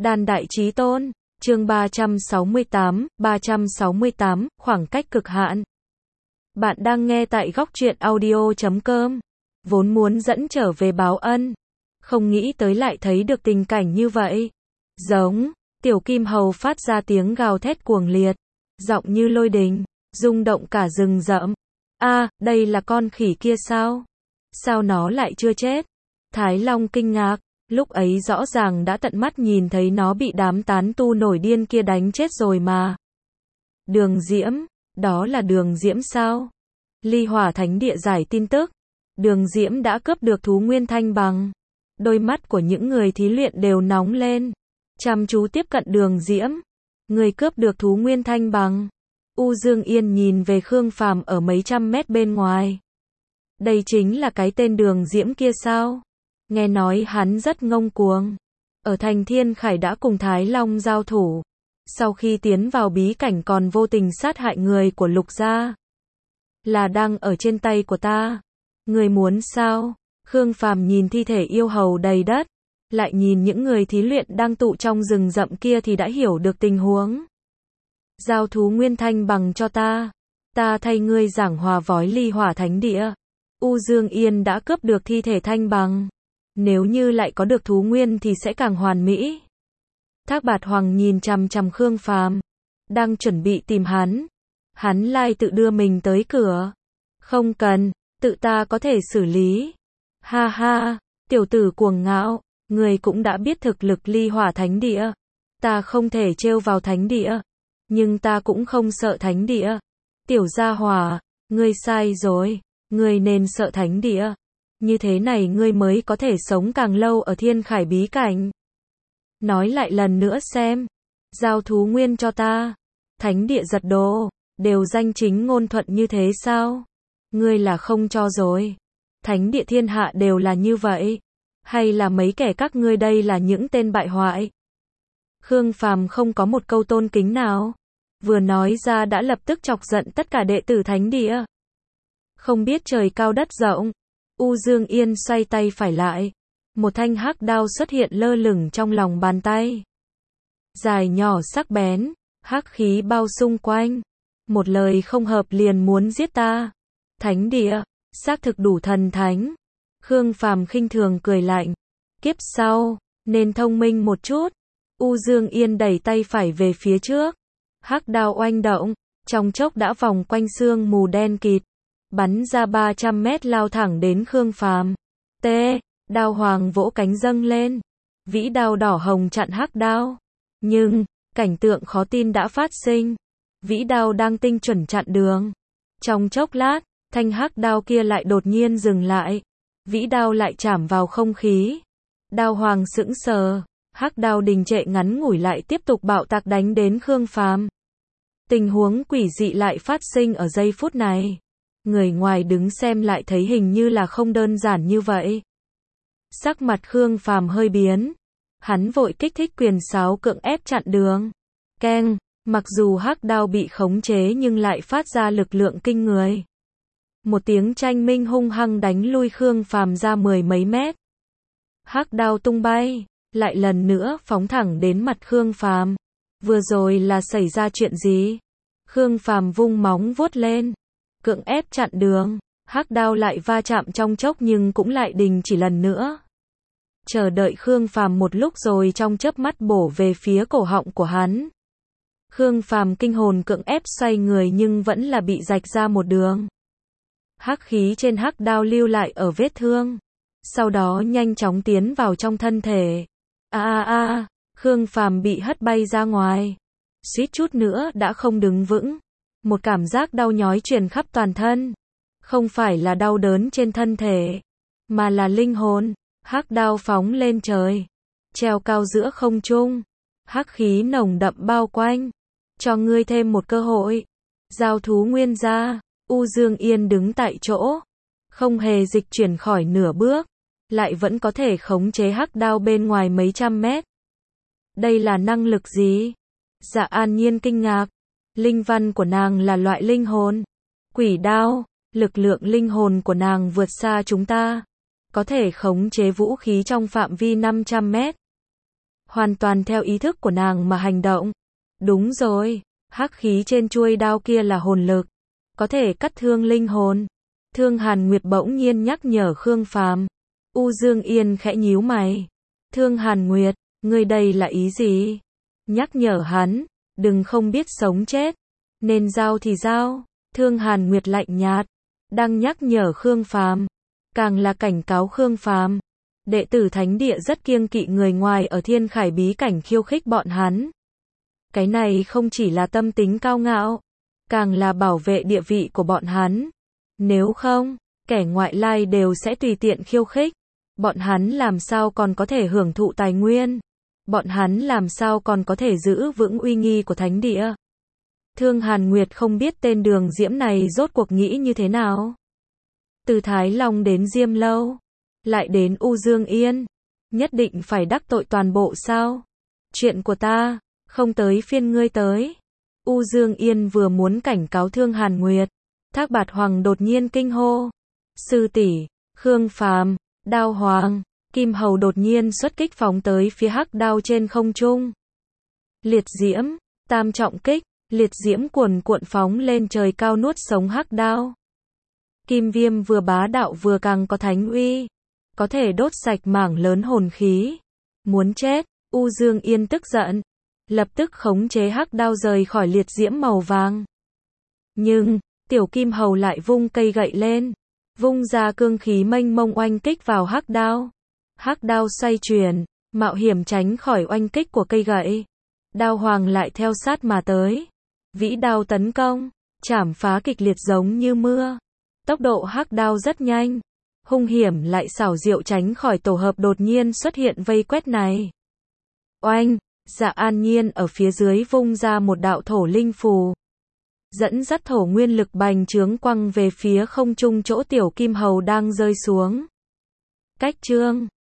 Đan đại chí tôn, chương 368, khoảng cách cực hạn. Bạn đang nghe tại góc truyện audio.com. Vốn muốn dẫn trở về báo ân, không nghĩ tới lại thấy được tình cảnh như vậy. Giống, tiểu kim hầu phát ra tiếng gào thét cuồng liệt, giọng như lôi đình, rung động cả rừng rậm. A, đây là con khỉ kia sao? Sao nó lại chưa chết? Thái Long kinh ngạc, lúc ấy rõ ràng đã tận mắt nhìn thấy nó bị đám tán tu nổi điên kia đánh chết rồi mà. Đường Diễm, đó là Đường Diễm sao? Ly Hỏa Thánh Địa giải tin tức, Đường Diễm đã cướp được thú nguyên thanh bằng. Đôi mắt của những người thí luyện đều nóng lên, chăm chú tiếp cận Đường Diễm. Người cướp được thú nguyên thanh bằng. U Dương Yên nhìn về Khương Phàm ở mấy trăm mét bên ngoài. Đây chính là cái tên Đường Diễm kia sao? Nghe nói hắn rất ngông cuồng. Ở thành Thiên Khải đã cùng Thái Long giao thủ. Sau khi tiến vào bí cảnh còn vô tình sát hại người của Lục gia. Là đang ở trên tay của ta. Người muốn sao? Khương Phàm nhìn thi thể yêu hầu đầy đất, lại nhìn những người thí luyện đang tụ trong rừng rậm kia thì đã hiểu được tình huống. Giao thú nguyên thanh bằng cho ta. Ta thay ngươi giảng hòa vói Ly Hỏa Thánh Địa. U Dương Yên đã cướp được thi thể thanh bằng. Nếu như lại có được thú nguyên thì sẽ càng hoàn mỹ. Thác Bạt Hoàng nhìn chằm chằm Khương Phàm, đang chuẩn bị tìm hắn. Hắn lai tự đưa mình tới cửa. Không cần, tự ta có thể xử lý. Ha ha, tiểu tử cuồng ngạo, người cũng đã biết thực lực Ly Hỏa Thánh Địa. Ta không thể trêu vào Thánh Địa, nhưng ta cũng không sợ Thánh Địa. Tiểu gia hỏa, ngươi sai rồi, ngươi nên sợ Thánh Địa. Như thế này ngươi mới có thể sống càng lâu ở Thiên Khải bí cảnh. Nói lại lần nữa xem. Giao thú nguyên cho ta. Thánh Địa giật đồ, đều danh chính ngôn thuận như thế sao? Ngươi là không cho rồi. Thánh Địa thiên hạ đều là như vậy. Hay là mấy kẻ các ngươi đây là những tên bại hoại? Khương Phàm không có một câu tôn kính nào. Vừa nói ra đã lập tức chọc giận tất cả đệ tử Thánh Địa. Không biết trời cao đất rộng. U Dương Yên xoay tay phải lại. Một thanh hắc đao xuất hiện lơ lửng trong lòng bàn tay. Dài nhỏ sắc bén, hắc khí bao xung quanh. Một lời không hợp liền muốn giết ta. Thánh Địa, xác thực đủ thần thánh. Khương Phàm khinh thường cười lạnh. Kiếp sau, nên thông minh một chút. U Dương Yên đẩy tay phải về phía trước. Hắc đao oanh động, trong chốc đã vòng quanh sương mù đen kịt. Bắn ra 300 mét lao thẳng đến Khương Phàm. T. Đao hoàng vỗ cánh dâng lên. Vĩ đao đỏ hồng chặn hắc đao. Nhưng, cảnh tượng khó tin đã phát sinh. Vĩ đao đang tinh chuẩn chặn đường. Trong chốc lát, thanh hắc đao kia lại đột nhiên dừng lại. Vĩ đao lại chạm vào không khí. Đao hoàng sững sờ. Hắc đao đình trệ ngắn ngủi lại tiếp tục bạo tạc đánh đến Khương Phàm. Tình huống quỷ dị lại phát sinh ở giây phút này. Người ngoài đứng xem lại thấy hình như là không đơn giản như vậy. Sắc mặt Khương Phàm hơi biến. Hắn vội kích thích quyền sáo cưỡng ép chặn đường. Keng, mặc dù hắc đao bị khống chế nhưng lại phát ra lực lượng kinh người. Một tiếng tranh minh hung hăng đánh lui Khương Phàm ra mười mấy mét. Hắc đao tung bay, lại lần nữa phóng thẳng đến mặt Khương Phàm. Vừa rồi là xảy ra chuyện gì? Khương Phàm vung móng vuốt lên, cưỡng ép chặn đường. Hắc đao lại va chạm trong chốc nhưng cũng lại đình chỉ lần nữa. Chờ đợi Khương Phàm một lúc rồi trong chớp mắt bổ về phía cổ họng của hắn. Khương Phàm kinh hồn cưỡng ép xoay người nhưng vẫn là bị rạch ra một đường. Hắc khí trên hắc đao lưu lại ở vết thương. Sau đó nhanh chóng tiến vào trong thân thể. Khương Phàm bị hất bay ra ngoài. Suýt chút nữa đã không đứng vững. Một cảm giác đau nhói truyền khắp toàn thân. Không phải là đau đớn trên thân thể, mà là linh hồn. Hắc đao phóng lên trời, treo cao giữa không trung. Hắc khí nồng đậm bao quanh. Cho ngươi thêm một cơ hội. Giao thú nguyên ra. U Dương Yên đứng tại chỗ, không hề dịch chuyển khỏi nửa bước, lại vẫn có thể khống chế hắc đao bên ngoài mấy trăm mét. Đây là năng lực gì? Dạ An Nhiên kinh ngạc. Linh văn của nàng là loại linh hồn. Quỷ đao, lực lượng linh hồn của nàng vượt xa chúng ta. Có thể khống chế vũ khí trong phạm vi 500 mét. hoàn toàn theo ý thức của nàng mà hành động. Đúng rồi, hắc khí trên chuôi đao kia là hồn lực, có thể cắt thương linh hồn. Thương Hàn Nguyệt bỗng nhiên nhắc nhở Khương Phàm. U Dương Yên khẽ nhíu mày. Thương Hàn Nguyệt, ngươi đây là ý gì? Nhắc nhở hắn, đừng không biết sống chết, nên giao thì giao. Thương Hàn Nguyệt lạnh nhạt, đang nhắc nhở Khương Phàm, càng là cảnh cáo Khương Phàm. Đệ tử thánh địa rất kiêng kỵ người ngoài ở Thiên Khải bí cảnh khiêu khích bọn hắn. Cái này không chỉ là tâm tính cao ngạo, càng là bảo vệ địa vị của bọn hắn. Nếu không, kẻ ngoại lai đều sẽ tùy tiện khiêu khích. Bọn hắn làm sao còn có thể hưởng thụ tài nguyên? Bọn hắn làm sao còn có thể giữ vững uy nghi của thánh địa? Thương Hàn Nguyệt không biết tên Đường Diễm này rốt cuộc nghĩ như thế nào. Từ Thái Long đến Diêm Lâu, lại đến U Dương Yên, nhất định phải đắc tội toàn bộ sao? Chuyện của ta, không tới phiên ngươi tới. U Dương Yên vừa muốn cảnh cáo Thương Hàn Nguyệt, Thác Bạt Hoàng đột nhiên kinh hô. Sư tỷ, Khương Phàm, Đao Hoàng, Kim Hầu đột nhiên xuất kích phóng tới phía hắc đao trên không trung. Liệt diễm, tam trọng kích, liệt diễm cuồn cuộn phóng lên trời cao nuốt sống hắc đao. Kim viêm vừa bá đạo vừa càng có thánh uy, có thể đốt sạch mảng lớn hồn khí. Muốn chết, U Dương Yên tức giận, lập tức khống chế hắc đao rời khỏi liệt diễm màu vàng. Nhưng, Tiểu Kim Hầu lại vung cây gậy lên, vung ra cương khí mênh mông oanh kích vào hắc đao. Hắc đao xoay chuyển, mạo hiểm tránh khỏi oanh kích của cây gậy. Đao Hoàng lại theo sát mà tới. Vĩ đao tấn công, chảm phá kịch liệt giống như mưa. Tốc độ hắc đao rất nhanh, hung hiểm lại xảo diệu tránh khỏi tổ hợp đột nhiên xuất hiện vây quét này. Oanh, Dạ An Nhiên ở phía dưới vung ra một đạo thổ linh phù, dẫn dắt thổ nguyên lực bành trướng quăng về phía không trung chỗ Tiểu Kim Hầu đang rơi xuống. Cách chương